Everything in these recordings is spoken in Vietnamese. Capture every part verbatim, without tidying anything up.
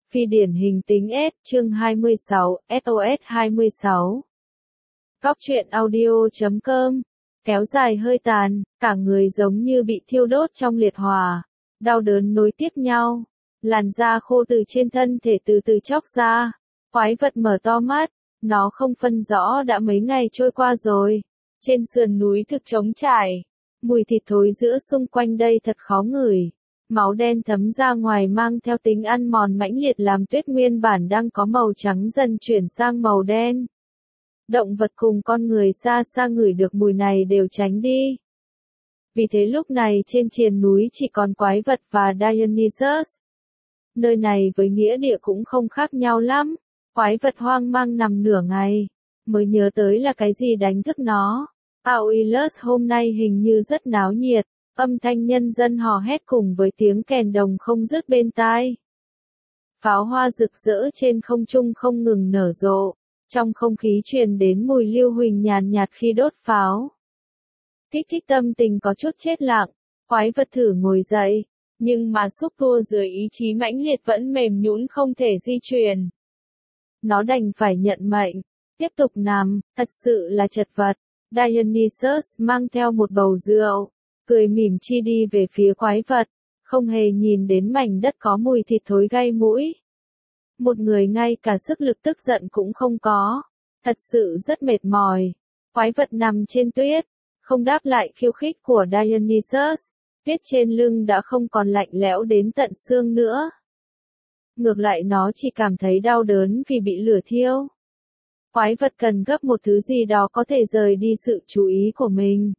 Phi điển hình tính S, chương hai mươi sáu, ét o ét hai mươi sáu. Góc truyện audio chấm com. Kéo dài hơi tàn, cả người giống như bị thiêu đốt trong liệt hỏa. Đau đớn nối tiếp nhau. Làn da khô từ trên thân thể từ từ chóc ra. Quái vật mở to mắt. Nó không phân rõ đã mấy ngày trôi qua rồi. Trên sườn núi thực trống trải. Mùi thịt thối giữa xung quanh đây thật khó ngửi. Máu đen thấm ra ngoài mang theo tính ăn mòn mãnh liệt làm tuyết nguyên bản đang có màu trắng dần chuyển sang màu đen. Động vật cùng con người xa xa ngửi được mùi này đều tránh đi. Vì thế lúc này trên triền núi chỉ còn quái vật và Dionysus. Nơi này với nghĩa địa cũng không khác nhau lắm. Quái vật hoang mang nằm nửa ngày, mới nhớ tới là cái gì đánh thức nó. Aoilus hôm nay hình như rất náo nhiệt. Âm thanh nhân dân hò hét cùng với tiếng kèn đồng không dứt bên tai. Pháo hoa rực rỡ trên không trung không ngừng nở rộ. Trong không khí truyền đến mùi lưu huỳnh nhàn nhạt khi đốt pháo. Kích thích tâm tình có chút chết lặng. Quái vật thử ngồi dậy. Nhưng mà xúc tua dưới ý chí mãnh liệt vẫn mềm nhũn không thể di chuyển. Nó đành phải nhận mệnh. Tiếp tục nằm, thật sự là chật vật. Dionysus mang theo một bầu rượu. Cười mỉm chi đi về phía quái vật, không hề nhìn đến mảnh đất có mùi thịt thối gây mũi. Một người ngay cả sức lực tức giận cũng không có, thật sự rất mệt mỏi. Quái vật nằm trên tuyết, không đáp lại khiêu khích của Dionysus, tuyết trên lưng đã không còn lạnh lẽo đến tận xương nữa. Ngược lại nó chỉ cảm thấy đau đớn vì bị lửa thiêu. Quái vật cần gấp một thứ gì đó có thể rời đi sự chú ý của mình.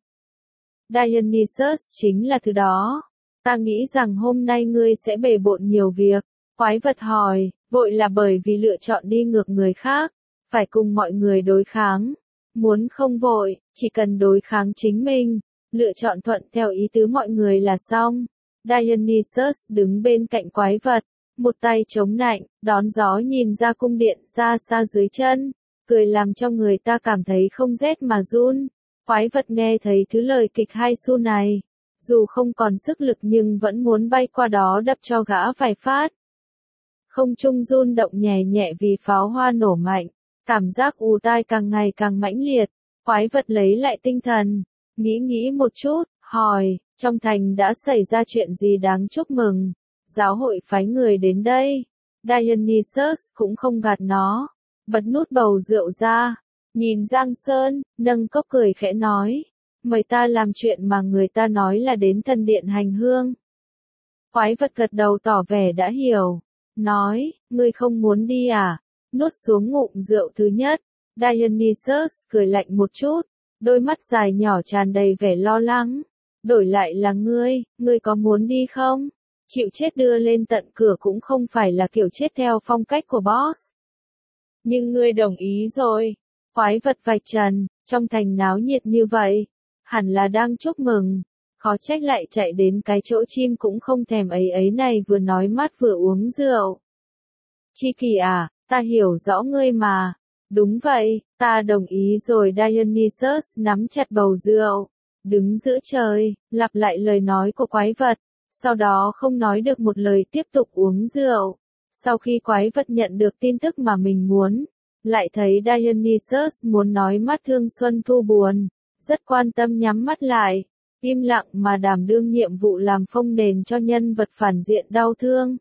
Dionysus chính là thứ đó. Ta nghĩ rằng hôm nay ngươi sẽ bề bộn nhiều việc. Quái vật hỏi, vội là bởi vì lựa chọn đi ngược người khác, phải cùng mọi người đối kháng. Muốn không vội, chỉ cần đối kháng chính mình, lựa chọn thuận theo ý tứ mọi người là xong. Dionysus đứng bên cạnh quái vật, một tay chống nạnh, đón gió nhìn ra cung điện xa xa dưới chân, cười làm cho người ta cảm thấy không rét mà run. Quái vật nghe thấy thứ lời kịch hai xu này, dù không còn sức lực nhưng vẫn muốn bay qua đó đập cho gã vài phát. Không trung run động nhẹ nhẹ vì pháo hoa nổ mạnh, cảm giác ù tai càng ngày càng mãnh liệt. Quái vật lấy lại tinh thần, nghĩ nghĩ một chút, hỏi, trong thành đã xảy ra chuyện gì đáng chúc mừng? Giáo hội phái người đến đây. Dionysus cũng không gạt nó, bật nút bầu rượu ra. Nhìn Giang Sơn, nâng cốc cười khẽ nói, mời ta làm chuyện mà người ta nói là đến thần điện hành hương. Quái vật gật đầu tỏ vẻ đã hiểu, nói, ngươi không muốn đi à? Nuốt xuống ngụm rượu thứ nhất, Dionysus cười lạnh một chút, đôi mắt dài nhỏ tràn đầy vẻ lo lắng. Đổi lại là ngươi, ngươi có muốn đi không? Chịu chết đưa lên tận cửa cũng không phải là kiểu chết theo phong cách của boss. Nhưng ngươi đồng ý rồi. Quái vật vạch trần, trong thành náo nhiệt như vậy, hẳn là đang chúc mừng, khó trách lại chạy đến cái chỗ chim cũng không thèm ấy ấy này vừa nói mát vừa uống rượu. Chi Kỳ à, ta hiểu rõ ngươi mà. Đúng vậy, ta đồng ý rồi. Dionysus nắm chặt bầu rượu, đứng giữa trời, lặp lại lời nói của quái vật, sau đó không nói được một lời tiếp tục uống rượu. Sau khi quái vật nhận được tin tức mà mình muốn, lại thấy Dionysus muốn nói mắt thương xuân thu buồn, rất quan tâm nhắm mắt lại, im lặng mà đảm đương nhiệm vụ làm phông nền cho nhân vật phản diện đau thương.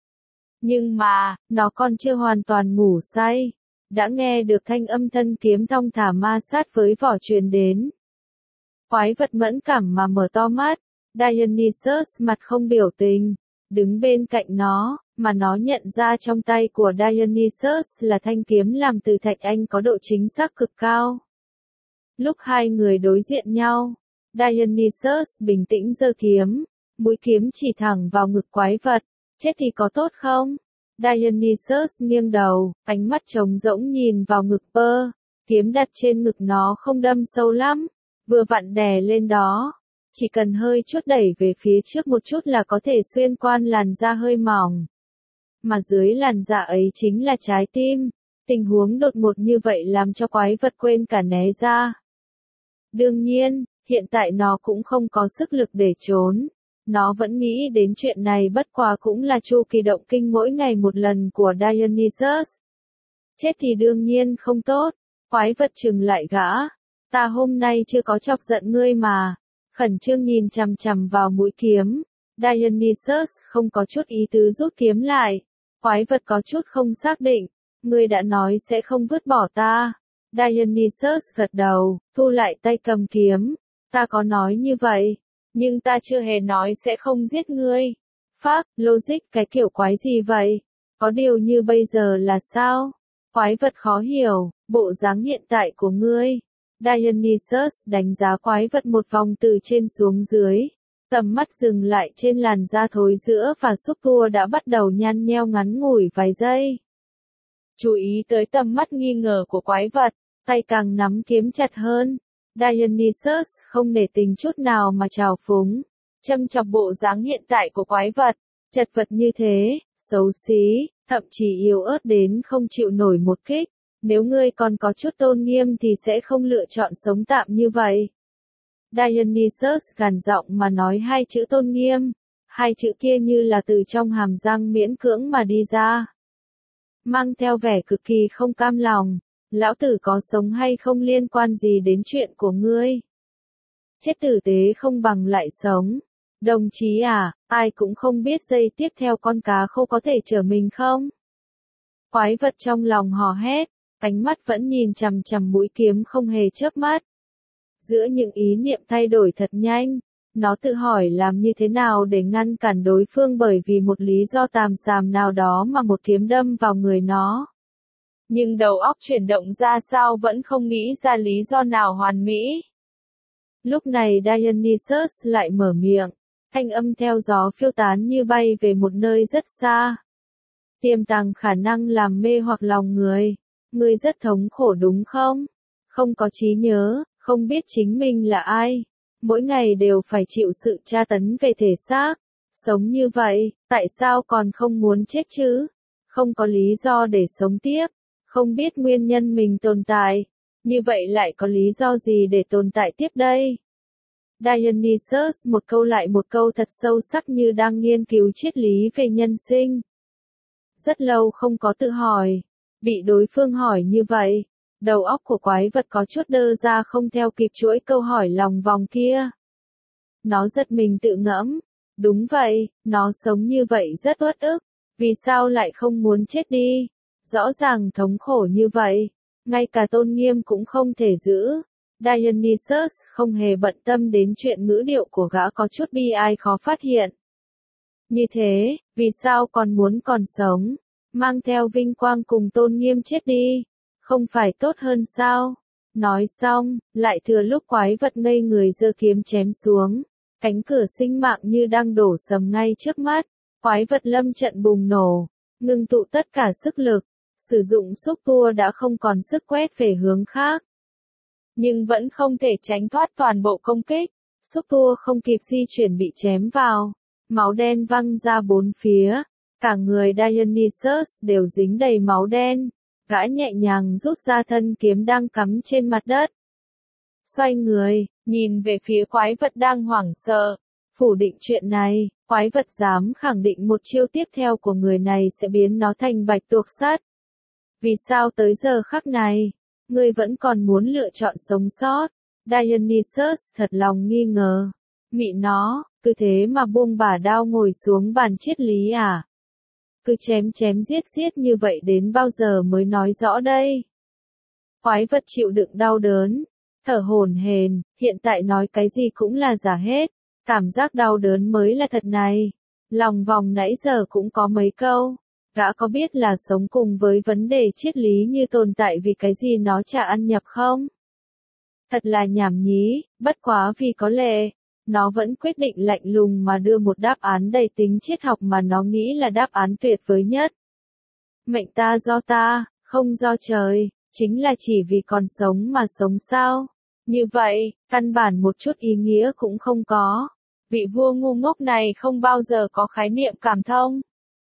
Nhưng mà, nó còn chưa hoàn toàn ngủ say, đã nghe được thanh âm thân kiếm thong thả ma sát với vỏ truyền đến. Quái vật mẫn cảm mà mở to mắt, Dionysus mặt không biểu tình, đứng bên cạnh nó, mà nó nhận ra trong tay của Dionysus là thanh kiếm làm từ thạch anh có độ chính xác cực cao. Lúc hai người đối diện nhau, Dionysus bình tĩnh giơ kiếm, mũi kiếm chỉ thẳng vào ngực quái vật, chết thì có tốt không? Dionysus nghiêng đầu, ánh mắt trống rỗng nhìn vào ngực Pơ, kiếm đặt trên ngực nó không đâm sâu lắm, vừa vặn đè lên đó. Chỉ cần hơi chút đẩy về phía trước một chút là có thể xuyên qua làn da hơi mỏng. Mà dưới làn da ấy chính là trái tim. Tình huống đột ngột như vậy làm cho quái vật quên cả né ra. Đương nhiên, hiện tại nó cũng không có sức lực để trốn. Nó vẫn nghĩ đến chuyện này bất quá cũng là chu kỳ động kinh mỗi ngày một lần của Dionysus. Chết thì đương nhiên không tốt. Quái vật trừng lại gã. Ta hôm nay chưa có chọc giận ngươi mà. Khẩn trương nhìn chằm chằm vào mũi kiếm. Dionysus không có chút ý tứ rút kiếm lại. Quái vật có chút không xác định. Ngươi đã nói sẽ không vứt bỏ ta. Dionysus gật đầu, thu lại tay cầm kiếm. Ta có nói như vậy. Nhưng ta chưa hề nói sẽ không giết ngươi. Phác, logic cái kiểu quái gì vậy? Có điều như bây giờ là sao? Quái vật khó hiểu, bộ dáng hiện tại của ngươi. Dionysus đánh giá quái vật một vòng từ trên xuống dưới. Tầm mắt dừng lại trên làn da thối giữa và xúc tua đã bắt đầu nhăn nheo ngắn ngủi vài giây. Chú ý tới tầm mắt nghi ngờ của quái vật, tay càng nắm kiếm chặt hơn. Dionysus không nể tình chút nào mà trào phúng, châm chọc bộ dáng hiện tại của quái vật, chật vật như thế, xấu xí, thậm chí yếu ớt đến không chịu nổi một kích. Nếu ngươi còn có chút tôn nghiêm thì sẽ không lựa chọn sống tạm như vậy. Dionysus gằn giọng mà nói hai chữ tôn nghiêm, hai chữ kia như là từ trong hàm răng miễn cưỡng mà đi ra. Mang theo vẻ cực kỳ không cam lòng, lão tử có sống hay không liên quan gì đến chuyện của ngươi. Chết tử tế không bằng lại sống. Đồng chí à, ai cũng không biết giây tiếp theo con cá khô có thể chở mình không? Quái vật trong lòng hò hét, ánh mắt vẫn nhìn chằm chằm mũi kiếm không hề chớp mắt. Giữa những ý niệm thay đổi thật nhanh, nó tự hỏi làm như thế nào để ngăn cản đối phương bởi vì một lý do tàm xàm nào đó mà một kiếm đâm vào người nó. Nhưng đầu óc chuyển động ra sao vẫn không nghĩ ra lý do nào hoàn mỹ. Lúc này Dionysus lại mở miệng, thanh âm theo gió phiêu tán như bay về một nơi rất xa. Tiềm tàng khả năng làm mê hoặc lòng người. Ngươi rất thống khổ đúng không? Không có trí nhớ, không biết chính mình là ai. Mỗi ngày đều phải chịu sự tra tấn về thể xác. Sống như vậy, tại sao còn không muốn chết chứ? Không có lý do để sống tiếp. Không biết nguyên nhân mình tồn tại. Như vậy lại có lý do gì để tồn tại tiếp đây? Dionysus một câu lại một câu thật sâu sắc như đang nghiên cứu triết lý về nhân sinh. Rất lâu không có tự hỏi. Bị đối phương hỏi như vậy, đầu óc của quái vật có chút đơ ra không theo kịp chuỗi câu hỏi lòng vòng kia. Nó giật mình tự ngẫm. Đúng vậy, nó sống như vậy rất uất ức. Vì sao lại không muốn chết đi? Rõ ràng thống khổ như vậy. Ngay cả tôn nghiêm cũng không thể giữ. Dionysus không hề bận tâm đến chuyện ngữ điệu của gã có chút bi ai khó phát hiện. Như thế, vì sao còn muốn còn sống? Mang theo vinh quang cùng tôn nghiêm chết đi. Không phải tốt hơn sao? Nói xong, lại thừa lúc quái vật ngây người giơ kiếm chém xuống. Cánh cửa sinh mạng như đang đổ sầm ngay trước mắt. Quái vật lâm trận bùng nổ. Ngưng tụ tất cả sức lực. Sử dụng xúc tua đã không còn sức quét về hướng khác. Nhưng vẫn không thể tránh thoát toàn bộ công kích. Xúc tua không kịp di chuyển bị chém vào. Máu đen văng ra bốn phía. Cả người Dionysus đều dính đầy máu đen. Gã nhẹ nhàng rút ra thân kiếm đang cắm trên mặt đất. Xoay người, nhìn về phía quái vật đang hoảng sợ. Phủ định chuyện này, quái vật dám khẳng định một chiêu tiếp theo của người này sẽ biến nó thành bạch tuộc sắt. Vì sao tới giờ khắc này, ngươi vẫn còn muốn lựa chọn sống sót? Dionysus thật lòng nghi ngờ. Mị nó, cứ thế mà buông bả đao ngồi xuống bàn triết lý à? Cứ chém chém giết giết như vậy đến bao giờ mới nói rõ đây? Quái vật chịu đựng đau đớn, thở hổn hển, hiện tại nói cái gì cũng là giả hết, cảm giác đau đớn mới là thật này. Lòng vòng nãy giờ cũng có mấy câu, gã có biết là sống cùng với vấn đề triết lý như tồn tại vì cái gì nó chả ăn nhập không? Thật là nhảm nhí, bất quá vì có lẽ, nó vẫn quyết định lạnh lùng mà đưa một đáp án đầy tính triết học mà nó nghĩ là đáp án tuyệt vời nhất. Mệnh ta do ta, không do trời, chính là chỉ vì còn sống mà sống sao? Như vậy, căn bản một chút ý nghĩa cũng không có. Vị vua ngu ngốc này không bao giờ có khái niệm cảm thông.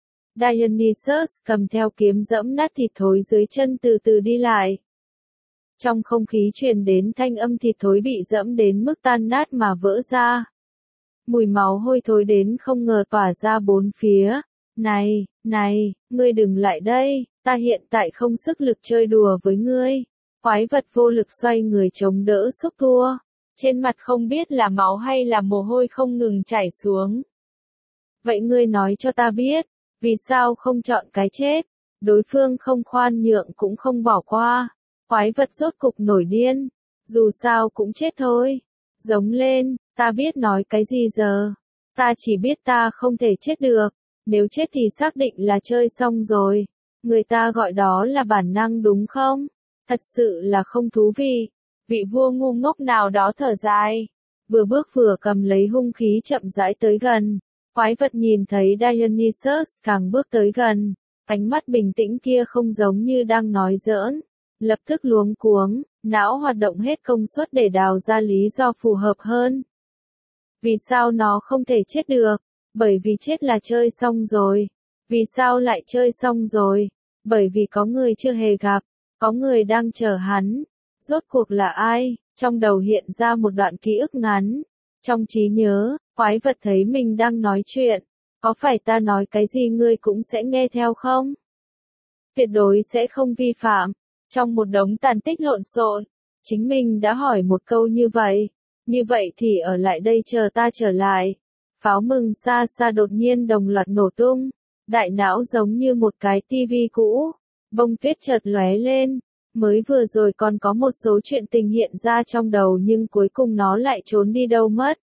Dionysus cầm theo kiếm dẫm nát thịt thối dưới chân từ từ đi lại. Trong không khí truyền đến thanh âm thịt thối bị dẫm đến mức tan nát mà vỡ ra. mùi máu hôi thối đến không ngờ tỏa ra bốn phía. Này, này, ngươi đừng lại đây, ta hiện tại không sức lực chơi đùa với ngươi. Quái vật vô lực xoay người chống đỡ xúc tua. Trên mặt không biết là máu hay là mồ hôi không ngừng chảy xuống. Vậy ngươi nói cho ta biết, vì sao không chọn cái chết? Đối phương không khoan nhượng cũng không bỏ qua. Quái vật rốt cục nổi điên. Dù sao cũng chết thôi. Giống lên, ta biết nói cái gì giờ. Ta chỉ biết ta không thể chết được. Nếu chết thì xác định là chơi xong rồi. Người ta gọi đó là bản năng đúng không? Thật sự là không thú vị. Vị vua ngu ngốc nào đó thở dài. Vừa bước vừa cầm lấy hung khí chậm rãi tới gần. Quái vật nhìn thấy Dionysus càng bước tới gần. Ánh mắt bình tĩnh kia không giống như đang nói giỡn. Lập tức luống cuống, não hoạt động hết công suất để đào ra lý do phù hợp hơn. Vì sao nó không thể chết được? Bởi vì chết là chơi xong rồi. Vì sao lại chơi xong rồi? Bởi vì có người chưa hề gặp, có người đang chờ hắn. Rốt cuộc là ai? Trong đầu hiện ra một đoạn ký ức ngắn. Trong trí nhớ, quái vật thấy mình đang nói chuyện. Có phải ta nói cái gì ngươi cũng sẽ nghe theo không? Tuyệt đối sẽ không vi phạm. Trong một đống tàn tích lộn xộn, chính mình đã hỏi một câu như vậy. Như vậy thì ở lại đây chờ ta trở lại. Pháo mừng xa xa đột nhiên đồng loạt nổ tung. Đại não giống như một cái tivi cũ. Bông tuyết chợt lóe lên. Mới vừa rồi còn có một số chuyện tình hiện ra trong đầu nhưng cuối cùng nó lại trốn đi đâu mất.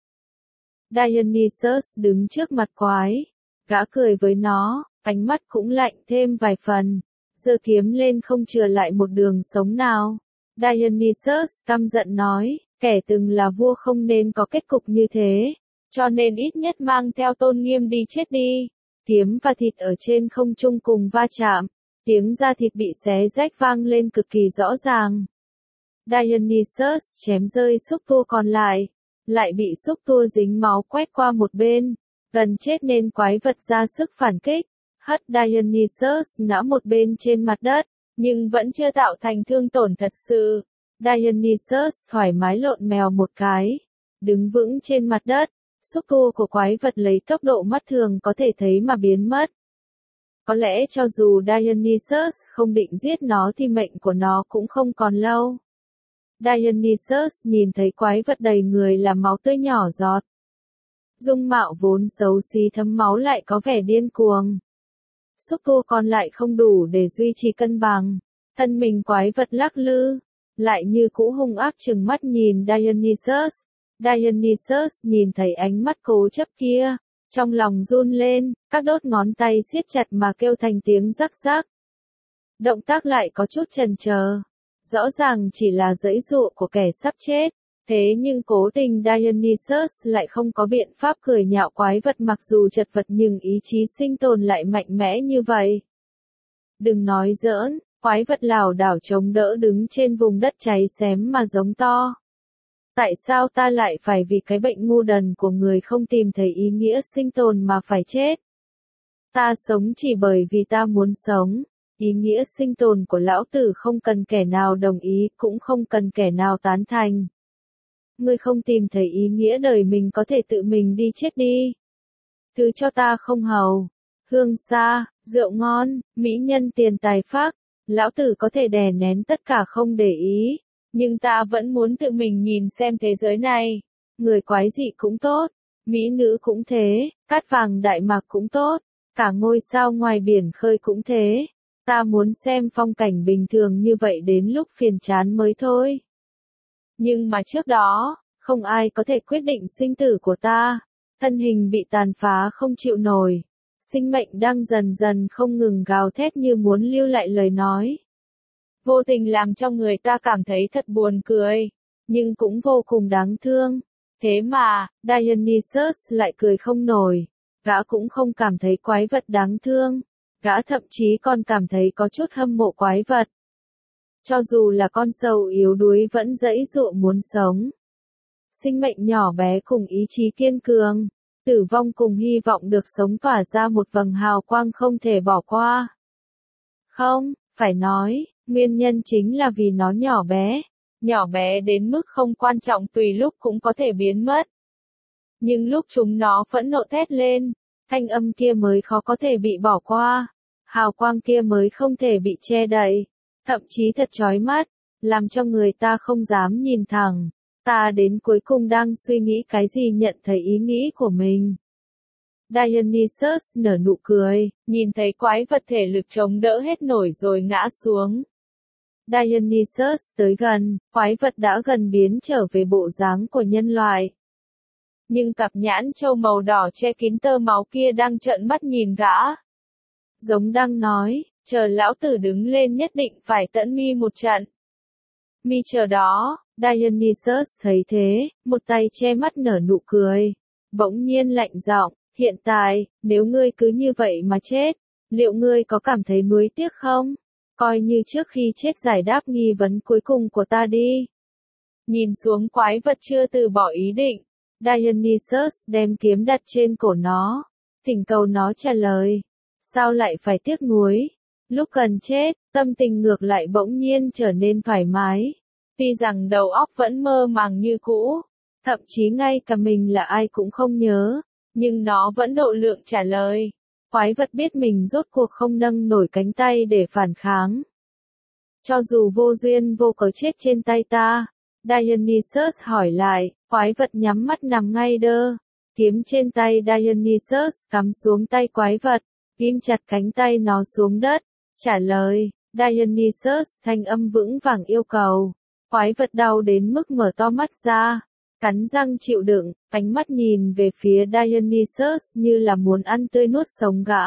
Dionysus đứng trước mặt quái. Gã cười với nó, ánh mắt cũng lạnh thêm vài phần. Giơ kiếm lên không chừa lại một đường sống nào. Dionysus căm giận nói, kẻ từng là vua không nên có kết cục như thế. Cho nên ít nhất mang theo tôn nghiêm đi chết đi. Kiếm và thịt ở trên không trung cùng va chạm. Tiếng da thịt bị xé rách vang lên cực kỳ rõ ràng. Dionysus chém rơi xúc tua còn lại. Lại bị xúc tua dính máu quét qua một bên. Gần chết nên quái vật ra sức phản kích. Hất Dionysus ngã một bên trên mặt đất. Nhưng vẫn chưa tạo thành thương tổn thật sự. Dionysus thoải mái lộn mèo một cái. Đứng vững trên mặt đất. Xúc tua của quái vật lấy tốc độ mắt thường có thể thấy mà biến mất. Có lẽ cho dù Dionysus không định giết nó thì mệnh của nó cũng không còn lâu. Dionysus nhìn thấy quái vật đầy người là máu tươi nhỏ giọt. Dung mạo vốn xấu xí thấm máu lại có vẻ điên cuồng. Xúc tua còn lại không đủ để duy trì cân bằng. Thân mình quái vật lắc lư. Lại như cũ hung ác trừng mắt nhìn Dionysus. Dionysus nhìn thấy ánh mắt cố chấp kia. Trong lòng run lên, các đốt ngón tay siết chặt mà kêu thành tiếng rắc rắc. Động tác lại có chút chần chờ. Rõ ràng chỉ là giãy giụa của kẻ sắp chết. Thế nhưng cố tình Dionysus lại không có biện pháp cười nhạo quái vật mặc dù chật vật nhưng ý chí sinh tồn lại mạnh mẽ như vậy. Đừng nói giỡn, quái vật lảo đảo chống đỡ đứng trên vùng đất cháy xém mà giống to. Tại sao ta lại phải vì cái bệnh ngu đần của người không tìm thấy ý nghĩa sinh tồn mà phải chết? Ta sống chỉ bởi vì ta muốn sống. Ý nghĩa sinh tồn của lão tử không cần kẻ nào đồng ý, cũng không cần kẻ nào tán thành. Ngươi không tìm thấy ý nghĩa đời mình có thể tự mình đi chết đi. Thứ cho ta không hầu, hương xa, rượu ngon, mỹ nhân tiền tài phác, lão tử có thể đè nén tất cả không để ý. Nhưng ta vẫn muốn tự mình nhìn xem thế giới này. Người quái dị cũng tốt, mỹ nữ cũng thế, cát vàng đại mạc cũng tốt, cả ngôi sao ngoài biển khơi cũng thế. Ta muốn xem phong cảnh bình thường như vậy đến lúc phiền chán mới thôi. Nhưng mà trước đó, không ai có thể quyết định sinh tử của ta. Thân hình bị tàn phá không chịu nổi. Sinh mệnh đang dần dần không ngừng gào thét như muốn lưu lại lời nói. Vô tình làm cho người ta cảm thấy thật buồn cười, nhưng cũng vô cùng đáng thương. Thế mà, Dionysus lại cười không nổi. Gã cũng không cảm thấy quái vật đáng thương. Gã thậm chí còn cảm thấy có chút hâm mộ quái vật. Cho dù là con sâu yếu đuối vẫn giãy giụa muốn sống. Sinh mệnh nhỏ bé cùng ý chí kiên cường. Tử vong cùng hy vọng được sống tỏa ra một vầng hào quang không thể bỏ qua. Không, phải nói, nguyên nhân chính là vì nó nhỏ bé. Nhỏ bé đến mức không quan trọng tùy lúc cũng có thể biến mất. Nhưng lúc chúng nó phẫn nộ thét lên, thanh âm kia mới khó có thể bị bỏ qua, hào quang kia mới không thể bị che đậy, thậm chí thật chói mắt, làm cho người ta không dám nhìn thẳng. Ta đến cuối cùng đang suy nghĩ cái gì nhận thấy ý nghĩ của mình. Dionysus nở nụ cười, nhìn thấy quái vật thể lực chống đỡ hết nổi rồi ngã xuống. Dionysus tới gần, quái vật đã gần biến trở về bộ dáng của nhân loại. Nhưng cặp nhãn châu màu đỏ che kín tơ máu kia đang trợn mắt nhìn gã. Giống đang nói, chờ lão tử đứng lên nhất định phải tận mi một trận. Mi chờ đó, Dionysus thấy thế, một tay che mắt nở nụ cười. Bỗng nhiên lạnh giọng, hiện tại, nếu ngươi cứ như vậy mà chết, liệu ngươi có cảm thấy nuối tiếc không? Coi như trước khi chết giải đáp nghi vấn cuối cùng của ta đi. Nhìn xuống quái vật chưa từ bỏ ý định, Dionysus đem kiếm đặt trên cổ nó, thỉnh cầu nó trả lời. Sao lại phải tiếc nuối? Lúc gần chết, tâm tình ngược lại bỗng nhiên trở nên thoải mái. Tuy rằng đầu óc vẫn mơ màng như cũ, thậm chí ngay cả mình là ai cũng không nhớ, nhưng nó vẫn độ lượng trả lời. Quái vật biết mình rốt cuộc không nâng nổi cánh tay để phản kháng. Cho dù vô duyên vô cớ chết trên tay ta, Dionysus hỏi lại, quái vật nhắm mắt nằm ngay đơ. Kiếm trên tay Dionysus cắm xuống tay quái vật, ghim chặt cánh tay nó xuống đất. Trả lời, Dionysus thanh âm vững vàng yêu cầu. Quái vật đau đến mức mở to mắt ra, cắn răng chịu đựng, ánh mắt nhìn về phía Dionysus như là muốn ăn tươi nuốt sống gã.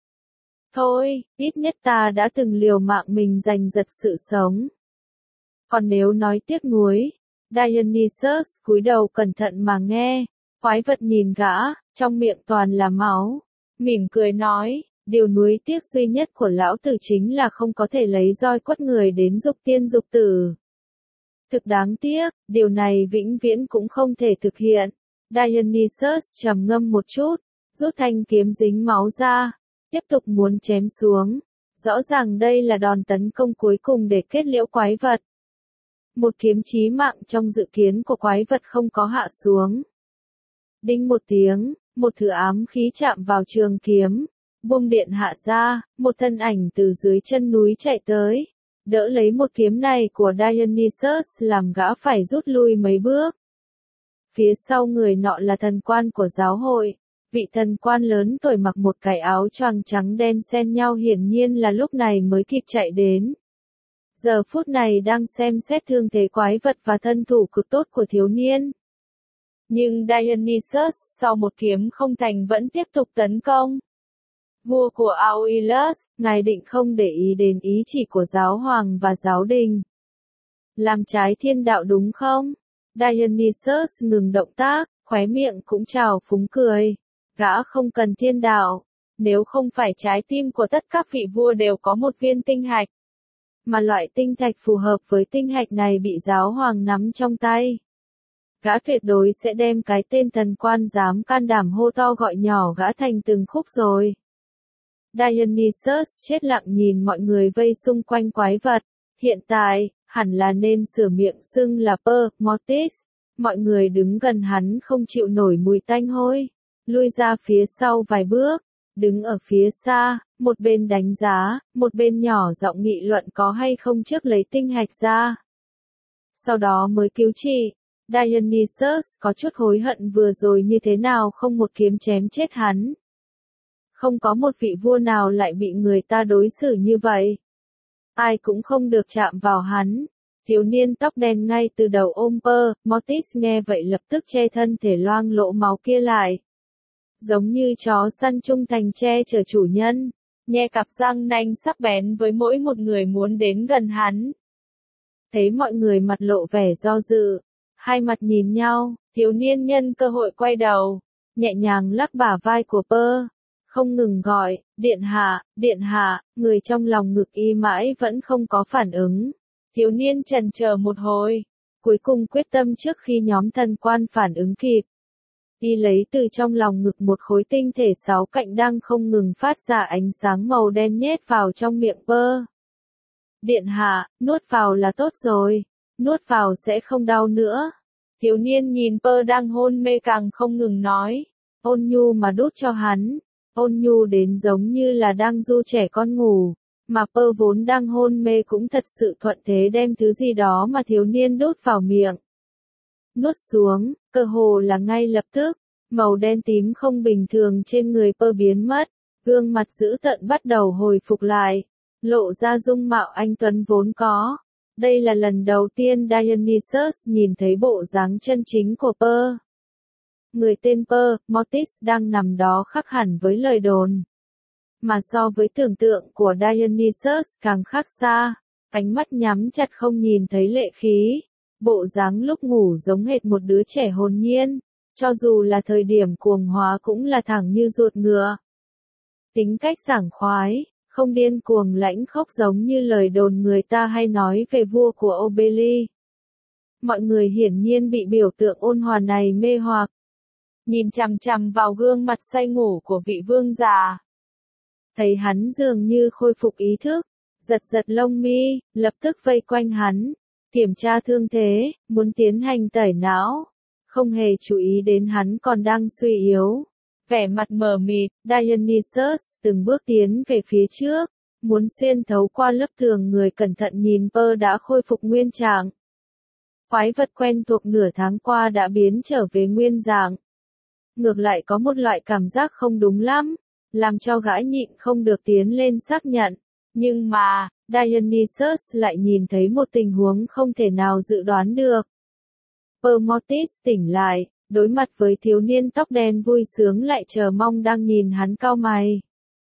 Thôi, ít nhất ta đã từng liều mạng mình giành giật sự sống. Còn nếu nói tiếc nuối, Dionysus cúi đầu cẩn thận mà nghe, quái vật nhìn gã, trong miệng toàn là máu, mỉm cười nói, điều nuối tiếc duy nhất của lão tử chính là không có thể lấy roi quất người đến dục tiên dục tử. Thực đáng tiếc, điều này vĩnh viễn cũng không thể thực hiện. Dionysus trầm ngâm một chút, rút thanh kiếm dính máu ra, tiếp tục muốn chém xuống. Rõ ràng đây là đòn tấn công cuối cùng để kết liễu quái vật. Một kiếm chí mạng trong dự kiến của quái vật không có hạ xuống. Đinh một tiếng, một thứ ám khí chạm vào trường kiếm, buông điện hạ ra, một thân ảnh từ dưới chân núi chạy tới. Đỡ lấy một kiếm này của Dionysus làm gã phải rút lui mấy bước. Phía sau người nọ là thần quan của giáo hội, vị thần quan lớn tuổi mặc một cái áo choàng trắng đen xen nhau hiển nhiên là lúc này mới kịp chạy đến. Giờ phút này đang xem xét thương thế quái vật và thân thủ cực tốt của thiếu niên. Nhưng Dionysus sau một kiếm không thành vẫn tiếp tục tấn công. Vua của Auilus, ngài định không để ý đến ý chỉ của giáo hoàng và giáo đình. Làm trái thiên đạo đúng không? Dionysus ngừng động tác, khóe miệng cũng trào phúng cười. Gã không cần thiên đạo, nếu không phải trái tim của tất các vị vua đều có một viên tinh hạch. Mà loại tinh thạch phù hợp với tinh hạch này bị giáo hoàng nắm trong tay. Gã tuyệt đối sẽ đem cái tên thần quan dám can đảm hô to gọi nhỏ gã thành từng khúc rồi. Dionysus chết lặng nhìn mọi người vây xung quanh quái vật. Hiện tại, hẳn là nên sửa miệng xưng là Per Mortis. Mọi người đứng gần hắn không chịu nổi mùi tanh hôi. Lui ra phía sau vài bước. Đứng ở phía xa, một bên đánh giá, một bên nhỏ giọng nghị luận có hay không trước lấy tinh hạch ra. Sau đó mới cứu trị. Dionysus có chút hối hận vừa rồi như thế nào không một kiếm chém chết hắn. Không có một vị vua nào lại bị người ta đối xử như vậy. Ai cũng không được chạm vào hắn. Thiếu niên tóc đen ngay từ đầu ôm Per Mortis nghe vậy lập tức che thân thể loang lỗ máu kia lại. Giống như chó săn trung thành che chở chủ nhân, nhe cặp răng nanh sắc bén với mỗi một người muốn đến gần hắn. Thấy mọi người mặt lộ vẻ do dự, hai mặt nhìn nhau, thiếu niên nhân cơ hội quay đầu, nhẹ nhàng lắc bả vai của Per, không ngừng gọi, điện hạ, điện hạ, người trong lòng ngực y mãi vẫn không có phản ứng. Thiếu niên chần chờ một hồi, cuối cùng quyết tâm trước khi nhóm thần quan phản ứng kịp. Y lấy từ trong lòng ngực một khối tinh thể sáu cạnh đang không ngừng phát ra ánh sáng màu đen nhét vào trong miệng Per. Điện hạ, nuốt vào là tốt rồi, nuốt vào sẽ không đau nữa. Thiếu niên nhìn Pơ đang hôn mê càng không ngừng nói. Ôn nhu mà đút cho hắn. Ôn nhu đến giống như là đang du trẻ con ngủ. Mà Pơ vốn đang hôn mê cũng thật sự thuận thế đem thứ gì đó mà thiếu niên đút vào miệng. Nuốt xuống, cơ hồ là ngay lập tức, màu đen tím không bình thường trên người Pơ biến mất, gương mặt dữ tợn bắt đầu hồi phục lại, lộ ra dung mạo anh tuấn vốn có. Đây là lần đầu tiên Dionysus nhìn thấy bộ dáng chân chính của Pơ. Người tên Pơ, Mortis đang nằm đó khác hẳn với lời đồn. Mà so với tưởng tượng của Dionysus càng khác xa, ánh mắt nhắm chặt không nhìn thấy lệ khí. Bộ dáng lúc ngủ giống hệt một đứa trẻ hồn nhiên, cho dù là thời điểm cuồng hóa cũng là thẳng như ruột ngựa. Tính cách sảng khoái, không điên cuồng lãnh khốc giống như lời đồn người ta hay nói về vua của Obeli. Mọi người hiển nhiên bị biểu tượng ôn hòa này mê hoặc. Nhìn chằm chằm vào gương mặt say ngủ của vị vương già. Thấy hắn dường như khôi phục ý thức, giật giật lông mi, lập tức vây quanh hắn. Kiểm tra thương thế, muốn tiến hành tẩy não, không hề chú ý đến hắn còn đang suy yếu. Vẻ mặt mờ mịt, Dionysus từng bước tiến về phía trước, muốn xuyên thấu qua lớp tường người cẩn thận nhìn Pơ đã khôi phục nguyên trạng. Quái vật quen thuộc nửa tháng qua đã biến trở về nguyên dạng. Ngược lại có một loại cảm giác không đúng lắm, làm cho gã nhịn không được tiến lên xác nhận. Nhưng mà, Dionysus lại nhìn thấy một tình huống không thể nào dự đoán được. Pơ Mortis tỉnh lại, đối mặt với thiếu niên tóc đen vui sướng lại chờ mong đang nhìn hắn cau mày.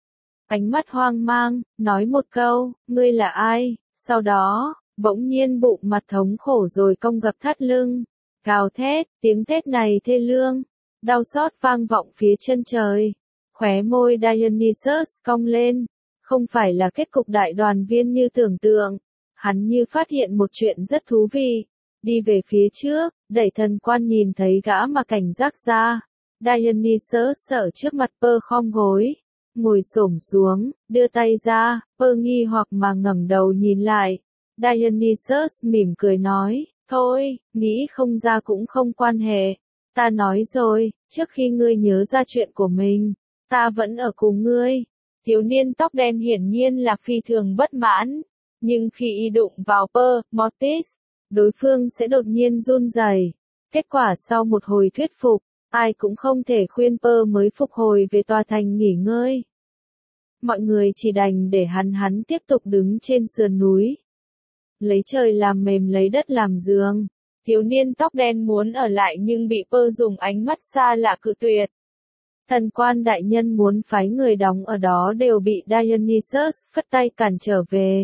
Ánh mắt hoang mang, nói một câu, ngươi là ai? Sau đó, bỗng nhiên bụng mặt thống khổ rồi cong gập thắt lưng. Gào thét, tiếng thét này thê lương. Đau xót vang vọng phía chân trời. Khóe môi Dionysus cong lên. Không phải là kết cục đại đoàn viên như tưởng tượng. Hắn như phát hiện một chuyện rất thú vị. Đi về phía trước, đẩy thần quan nhìn thấy gã mà cảnh giác ra. Dionysus sợ trước mặt Pơ khom gối. Ngồi xổm xuống, đưa tay ra, Pơ nghi hoặc mà ngẩng đầu nhìn lại. Dionysus mỉm cười nói, thôi, nghĩ không ra cũng không quan hệ. Ta nói rồi, trước khi ngươi nhớ ra chuyện của mình, ta vẫn ở cùng ngươi. Thiếu niên tóc đen hiển nhiên là phi thường bất mãn, nhưng khi y đụng vào Pơ Mortis, đối phương sẽ đột nhiên run rẩy. Kết quả sau một hồi thuyết phục, ai cũng không thể khuyên Pơ mới phục hồi về tòa thành nghỉ ngơi. Mọi người chỉ đành để hắn hắn tiếp tục đứng trên sườn núi. Lấy trời làm mềm lấy đất làm giường. Thiếu niên tóc đen muốn ở lại nhưng bị Pơ dùng ánh mắt xa lạ cự tuyệt. Thần quan đại nhân muốn phái người đóng ở đó đều bị Dionysus phất tay cản trở về.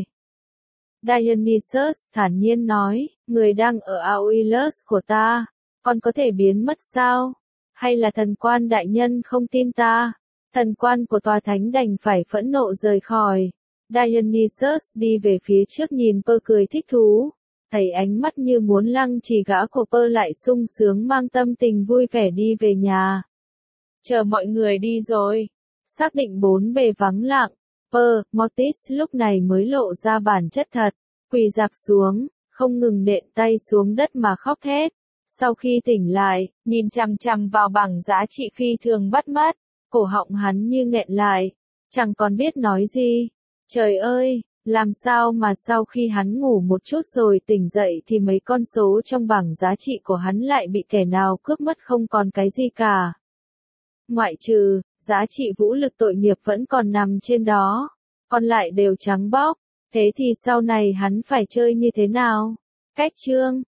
Dionysus thản nhiên nói, người đang ở Aoilus của ta, còn có thể biến mất sao? Hay là thần quan đại nhân không tin ta? Thần quan của tòa thánh đành phải phẫn nộ rời khỏi. Dionysus đi về phía trước nhìn Pơ cười thích thú. Thấy ánh mắt như muốn lăng trì gã của Pơ lại sung sướng mang tâm tình vui vẻ đi về nhà. Chờ mọi người đi rồi. Xác định bốn bề vắng lặng. Pơ Mortis lúc này mới lộ ra bản chất thật. Quỳ dạp xuống, không ngừng nện tay xuống đất mà khóc thét. Sau khi tỉnh lại, nhìn chằm chằm vào bảng giá trị phi thường bắt mắt. Cổ họng hắn như nghẹn lại. Chẳng còn biết nói gì. Trời ơi! Làm sao mà sau khi hắn ngủ một chút rồi tỉnh dậy thì mấy con số trong bảng giá trị của hắn lại bị kẻ nào cướp mất không còn cái gì cả. Ngoại trừ, giá trị vũ lực tội nghiệp vẫn còn nằm trên đó. Còn lại đều trắng bóc. Thế thì sau này hắn phải chơi như thế nào? Cách chương